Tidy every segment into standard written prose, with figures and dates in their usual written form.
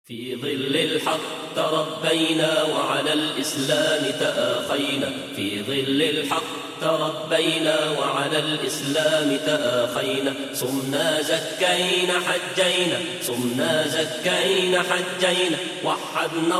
في ظل الحق تربينا وعلى الإسلام تآخينا. في ظل الحق تربينا وعلى الإسلام تآخينا. صمنا زكينا حجينا، صمنا زكينا حجينا، وحدنا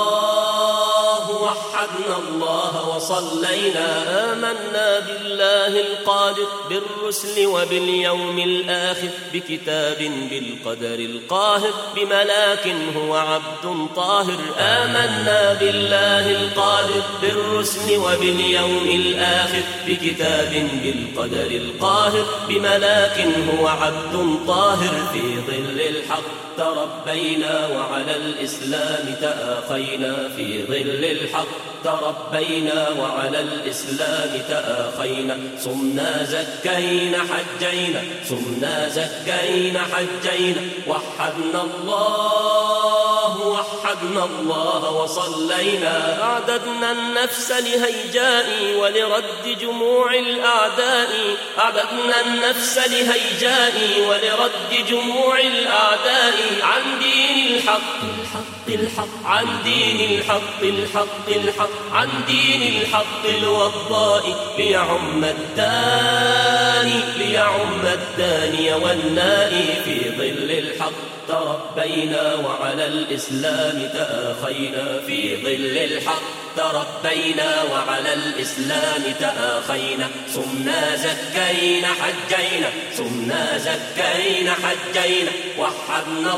الله وصلينا. آمنا بالله القادر، بالرسل وباليوم الآخر، بكتاب بالقدر القاهر، بملاك هو عبد طاهر. آمنا بالله القادر، بالرسل وباليوم الآخر، بكتاب بالقدر القاهر، بملاك هو عبد طاهر. في ظل الحق تربينا وعلى الإسلام تآخينا. في ظل الحق تربينا وعلى الإسلام تآخينا. صمنا زكينا حجينا، صمنا زكينا حجينا، وحدنا الله وصلينا. أعددنا النفس لهيجاء ولرد جموع الأعداء، أعددنا النفس لهيجاء ولرد جموع الأعداء. عن دين الحق عن دين الحق الحق، عن دين الحق الوضاء، ليعم الداني والنائي. في ظل الحق تربينا وعلى الإسلام تآخينا. في ظل الحق تربينا وعلى الإسلام تآخينا. صمنا زكينا حجينا، صمنا زكينا حجينا، وحدنا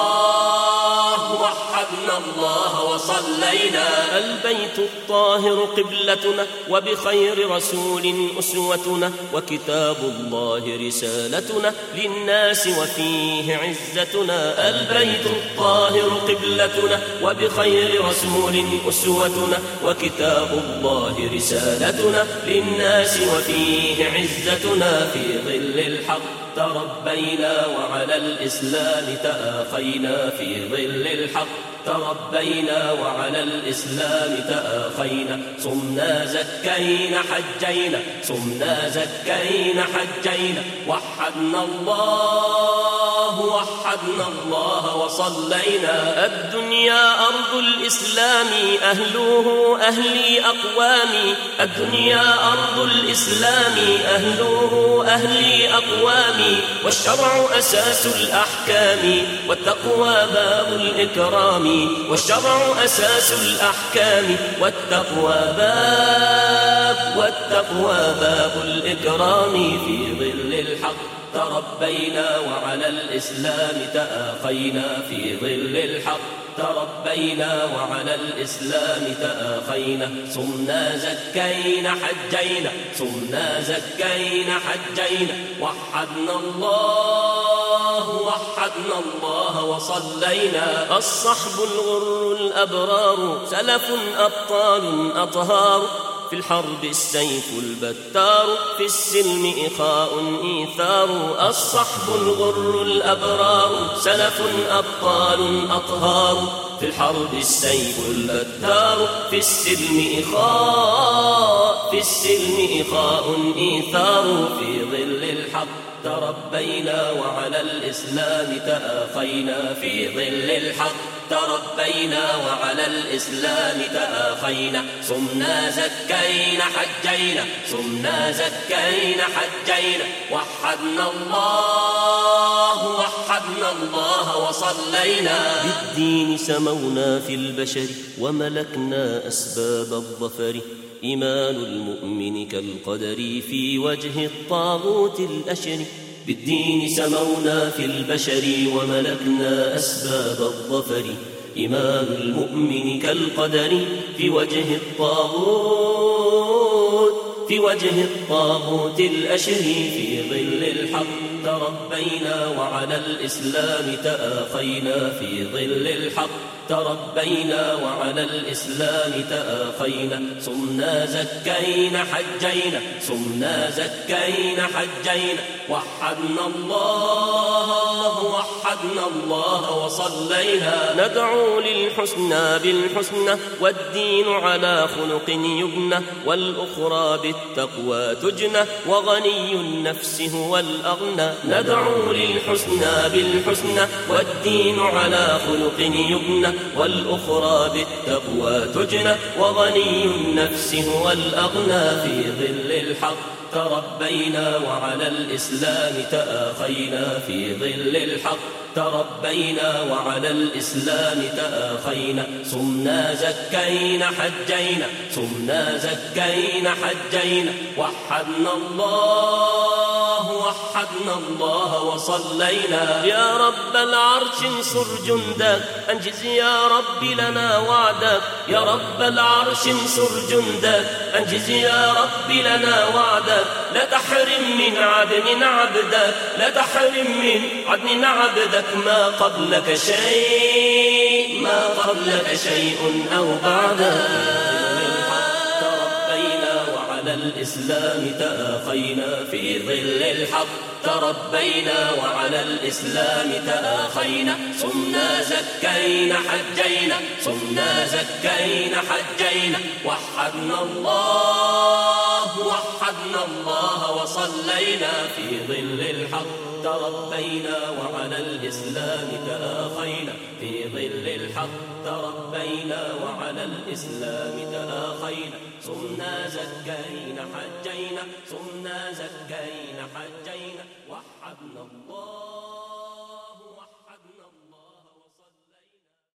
الله وصلينا. البيت الطاهر قبلتنا، وبخير رسول أسوتنا، وكتاب الله رسالتنا، للناس وفيه عزتنا. البيت الطاهر قبلتنا، وبخير رسول أسوتنا، وكتاب الله رسالتنا، للناس وفيه عزتنا. في ظل الحق تربينا وعلى الإسلام تآخينا. في ظل الحق تربينا وعلى الإسلام تآخينا. صمنا زكينا حجينا، صمنا زكينا حجينا، وحدنا الله وصلينا. الدنيا أرض الإسلام، أهله أهلي أقوامي. الدنيا أرض الإسلام، أهله أهلي أقوامي. والشرع أساس الأحكام، والتقوى باب الإكرام. والشرع أساس الأحكام، والتقوى باب الإكرام. في ظل الحق تربينا وعلى الإسلام تآخينا. في ظل الحق تربينا وعلى الإسلام تآخينا. صمنا زكينا حجينا، صمنا زكينا حجينا، وحدنا الله وصلينا. الصحب الغر الأبرار، سلف أبطال أطهار، في الحرب السيف البتار، في السلم إخاء إيثار. الصحب الغر الأبرار، سلف أبطال أطهار، في الحرب السيف البتار، في السلم إخاء إيثار. في ظل الحق تربينا وعلى الإسلام تآخينا. في ظل الحق تربينا وعلى الإسلام تآخينا. صمنا زكينا حجينا، صمنا زكينا حجينا، وحدنا الله وصلينا. بالدين سمونا في البشر، وملكنا أسباب الظفر. إيمان المؤمن كالقدر، في وجه الطاغوت الأشر. بالدين سمونا في البشر، وملكنا أسباب الظفر. إيمان المؤمن كالقدر، في وجه الطاغوت الأشر. في ظل الحق تربينا وعلى الإسلام تآخينا. في ظل الحق تربينا وعلى الإسلام تآخينا. صمنا زكينا حجينا، صمنا زكينا حجينا، وحدنا الله وصلينا. ندعو للحسنى بالحسنى، والدين على خلق يبنى، والأخرى بالتقوى تجنى، وغني النفس هو الأغنى. ندعو للحسنى بالحسنى والدين على خلق يبنى والأخرى بالتقوى تجنى وغني النفس هو الأغنى في ظل الحق تربينا وعلى الإسلام تآخينا في ظل الحق تربينا وعلى الإسلام تآخينا صمنا زكينا حجينا صمنا زكينا حجينا وحدنا الله وصلينا يا رب العرش انصر جندك أنجز يا رب لنا وعدك يا رب العرش انصر جندك أنجز يا رب لنا وعدك لا تحرم من عدن عبدك لا تحرم من عدن عبدك ما قبلك شيء ما قبلك شيء أو بعدك الإسلام تآخينا في ظل الحق تربينا وعلى الإسلام تآخينا صمنا زكينا حجينا صمنا زكينا حجينا وحدنا الله وصلينا في ظل الحق تربينا وعلى الإسلام تآخينا في ظل الحق تربينا وعلى الإسلام تآخينا صمنا زكينا حجينا صمنا زكينا حجينا وحدنا الله